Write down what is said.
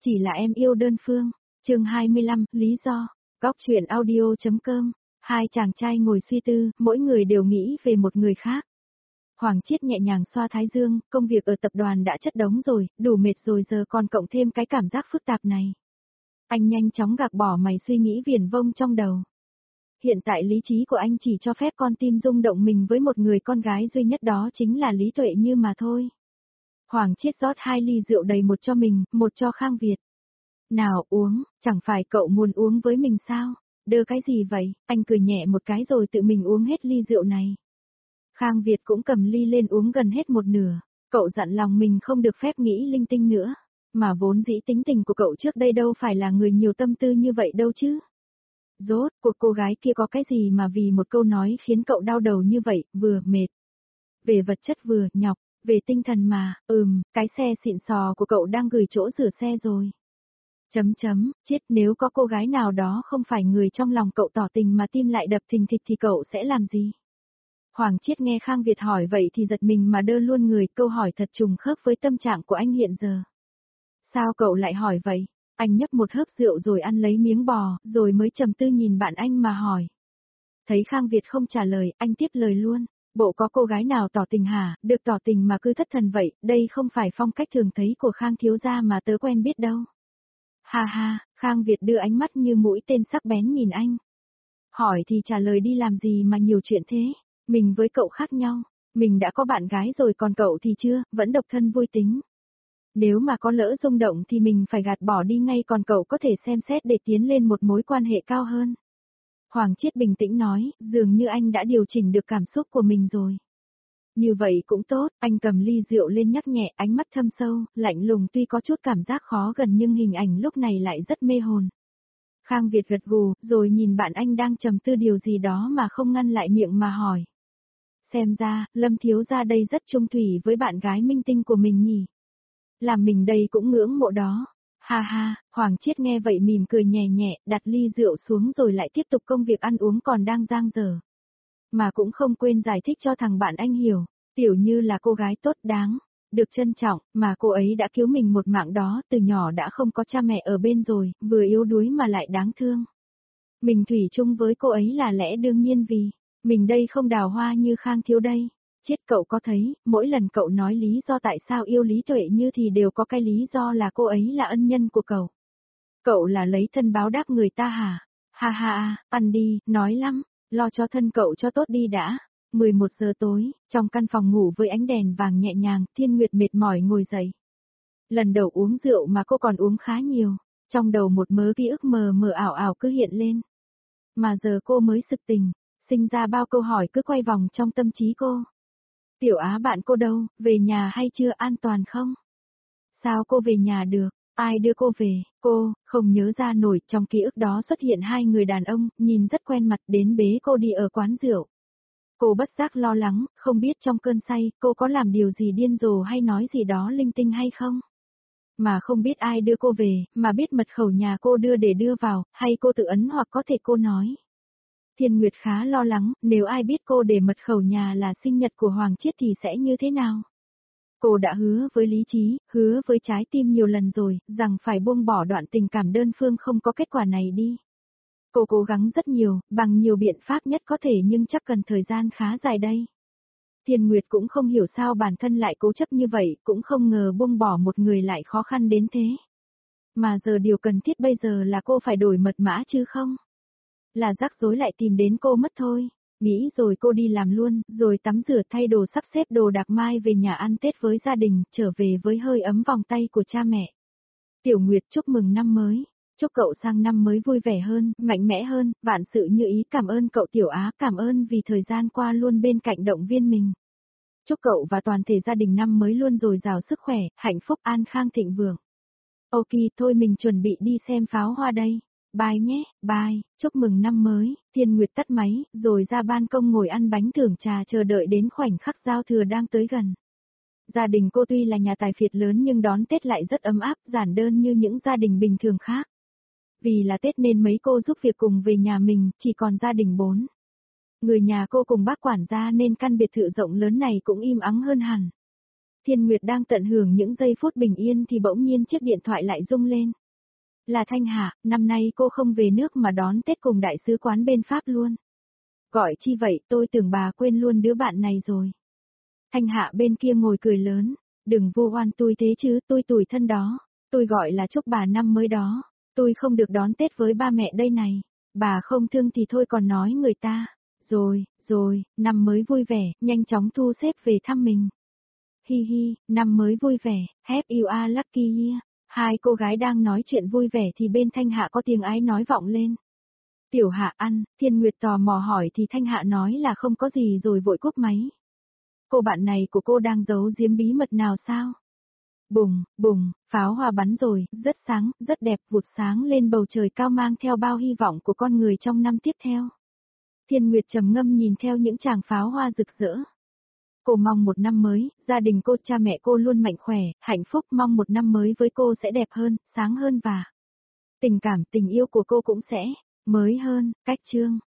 Chỉ là em yêu đơn phương. Chương 25, lý do. Góc truyện audio.com. Hai chàng trai ngồi suy tư, mỗi người đều nghĩ về một người khác. Hoàng Chiết nhẹ nhàng xoa thái dương, công việc ở tập đoàn đã chất đống rồi, đủ mệt rồi giờ còn cộng thêm cái cảm giác phức tạp này. Anh nhanh chóng gạt bỏ mày suy nghĩ viển vông trong đầu. Hiện tại lý trí của anh chỉ cho phép con tim rung động mình với một người con gái duy nhất, đó chính là Lý Tuệ Như mà thôi. Hoàng Chiết rót 2 ly rượu đầy, một cho mình, một cho Khang Việt. Nào uống, chẳng phải cậu muốn uống với mình sao? Đưa cái gì vậy? Anh cười nhẹ một cái rồi tự mình uống hết ly rượu này. Khang Việt cũng cầm ly lên uống gần hết một nửa. Cậu dặn lòng mình không được phép nghĩ linh tinh nữa. Mà vốn dĩ tính tình của cậu trước đây đâu phải là người nhiều tâm tư như vậy đâu chứ. Rốt cuộc cô gái kia có cái gì mà vì một câu nói khiến cậu đau đầu như vậy, vừa mệt. Về vật chất vừa nhọc, về tinh thần mà, cái xe xịn sò của cậu đang gửi chỗ rửa xe rồi. Chết, nếu có cô gái nào đó không phải người trong lòng cậu tỏ tình mà tim lại đập thình thịch thì cậu sẽ làm gì? Hoàng Chiết nghe Khang Việt hỏi vậy thì giật mình mà đơ luôn người, câu hỏi thật trùng khớp với tâm trạng của anh hiện giờ. Sao cậu lại hỏi vậy? Anh nhấp một hớp rượu rồi ăn lấy miếng bò, rồi mới trầm tư nhìn bạn anh mà hỏi. Thấy Khang Việt không trả lời, anh tiếp lời luôn. Bộ có cô gái nào tỏ tình hả? Được tỏ tình mà cứ thất thần vậy, đây không phải phong cách thường thấy của Khang thiếu gia mà tớ quen biết đâu. Ha ha, Khang Việt đưa ánh mắt như mũi tên sắc bén nhìn anh. Hỏi thì trả lời đi, làm gì mà nhiều chuyện thế? Mình với cậu khác nhau, mình đã có bạn gái rồi còn cậu thì chưa, vẫn độc thân vui tính. Nếu mà có lỡ rung động thì mình phải gạt bỏ đi ngay, còn cậu có thể xem xét để tiến lên một mối quan hệ cao hơn. Hoàng Chiết bình tĩnh nói, dường như anh đã điều chỉnh được cảm xúc của mình rồi. Như vậy cũng tốt, anh cầm ly rượu lên nhắc nhẹ, ánh mắt thâm sâu, lạnh lùng, tuy có chút cảm giác khó gần nhưng hình ảnh lúc này lại rất mê hồn. Khang Việt gật gù, rồi nhìn bạn anh đang trầm tư điều gì đó mà không ngăn lại miệng mà hỏi. Xem ra, Lâm thiếu gia đây rất chung thủy với bạn gái minh tinh của mình nhỉ. Làm mình đây cũng ngưỡng mộ đó. Ha ha, Hoàng Chiết nghe vậy mỉm cười nhẹ nhẹ, đặt ly rượu xuống rồi lại tiếp tục công việc ăn uống còn đang dang dở. Mà cũng không quên giải thích cho thằng bạn anh hiểu, Tiểu Như là cô gái tốt đáng, được trân trọng, mà cô ấy đã cứu mình một mạng đó, từ nhỏ đã không có cha mẹ ở bên rồi, vừa yếu đuối mà lại đáng thương. Mình thủy chung với cô ấy là lẽ đương nhiên, vì mình đây không đào hoa như Khang thiếu đây. Chết, cậu có thấy, mỗi lần cậu nói lý do tại sao yêu Lý Tuệ Như thì đều có cái lý do là cô ấy là ân nhân của cậu. Cậu là lấy thân báo đáp người ta hả? Ha ha, ăn đi, nói lắm, lo cho thân cậu cho tốt đi đã. 11 giờ tối, trong căn phòng ngủ với ánh đèn vàng nhẹ nhàng, Thiên Nguyệt mệt mỏi ngồi dậy. Lần đầu uống rượu mà cô còn uống khá nhiều, trong đầu một mớ ký ức mờ mờ ảo ảo cứ hiện lên. Mà giờ cô mới sực tỉnh, sinh ra bao câu hỏi cứ quay vòng trong tâm trí cô. Tiểu Á bạn cô đâu, về nhà hay chưa, an toàn không? Sao cô về nhà được, ai đưa cô về, cô, không nhớ ra nổi, trong ký ức đó xuất hiện 2 người đàn ông, nhìn rất quen mặt, đến bế cô đi ở quán rượu. Cô bất giác lo lắng, không biết trong cơn say, cô có làm điều gì điên rồ hay nói gì đó linh tinh hay không? Mà không biết ai đưa cô về, mà biết mật khẩu nhà cô đưa để đưa vào, hay cô tự ấn hoặc có thể cô nói. Thiên Nguyệt khá lo lắng, nếu ai biết cô để mật khẩu nhà là sinh nhật của Hoàng Chiết thì sẽ như thế nào? Cô đã hứa với lý trí, hứa với trái tim nhiều lần rồi, rằng phải buông bỏ đoạn tình cảm đơn phương không có kết quả này đi. Cô cố gắng rất nhiều, bằng nhiều biện pháp nhất có thể nhưng chắc cần thời gian khá dài đây. Thiên Nguyệt cũng không hiểu sao bản thân lại cố chấp như vậy, cũng không ngờ buông bỏ một người lại khó khăn đến thế. Mà giờ điều cần thiết bây giờ là cô phải đổi mật mã chứ không? Là rắc rối lại tìm đến cô mất thôi. Nghĩ rồi cô đi làm luôn, rồi tắm rửa thay đồ sắp xếp đồ đạc mai về nhà ăn Tết với gia đình, trở về với hơi ấm vòng tay của cha mẹ. Tiểu Nguyệt chúc mừng năm mới. Chúc cậu sang năm mới vui vẻ hơn, mạnh mẽ hơn, vạn sự như ý, cảm ơn cậu Tiểu Á, cảm ơn vì thời gian qua luôn bên cạnh động viên mình. Chúc cậu và toàn thể gia đình năm mới luôn dồi dào sức khỏe, hạnh phúc, an khang thịnh vượng. Ok, thôi mình chuẩn bị đi xem pháo hoa đây. Bye nhé, bye, chúc mừng năm mới. Thiên Nguyệt tắt máy, rồi ra ban công ngồi ăn bánh thưởng trà chờ đợi đến khoảnh khắc giao thừa đang tới gần. Gia đình cô tuy là nhà tài phiệt lớn nhưng đón Tết lại rất ấm áp, giản đơn như những gia đình bình thường khác. Vì là Tết nên mấy cô giúp việc cùng về nhà mình, chỉ còn gia đình 4 người nhà cô cùng bác quản gia nên căn biệt thự rộng lớn này cũng im ắng hơn hẳn. Thiên Nguyệt đang tận hưởng những giây phút bình yên thì bỗng nhiên chiếc điện thoại lại rung lên. Là Thanh Hạ, năm nay cô không về nước mà đón Tết cùng đại sứ quán bên Pháp luôn. Gọi chi vậy, tôi tưởng bà quên luôn đứa bạn này rồi. Thanh Hạ bên kia ngồi cười lớn, đừng vu oan tôi thế chứ, tôi tủi thân đó, tôi gọi là chúc bà năm mới đó, tôi không được đón Tết với ba mẹ đây này, bà không thương thì thôi còn nói người ta, rồi, năm mới vui vẻ, nhanh chóng thu xếp về thăm mình. Hi hi, năm mới vui vẻ, happy you are lucky year. Hai cô gái đang nói chuyện vui vẻ thì bên Thanh Hạ có tiếng ái nói vọng lên. Tiểu Hạ ăn, Thiên Nguyệt tò mò hỏi thì Thanh Hạ nói là không có gì rồi vội cúp máy. Cô bạn này của cô đang giấu giếm bí mật nào sao? Bùng, pháo hoa bắn rồi, rất sáng, rất đẹp, vụt sáng lên bầu trời cao mang theo bao hy vọng của con người trong năm tiếp theo. Thiên Nguyệt trầm ngâm nhìn theo những tràng pháo hoa rực rỡ. Cô mong một năm mới, gia đình cô, cha mẹ cô luôn mạnh khỏe, hạnh phúc, mong một năm mới với cô sẽ đẹp hơn, sáng hơn và tình cảm, tình yêu của cô cũng sẽ mới hơn, cách chương.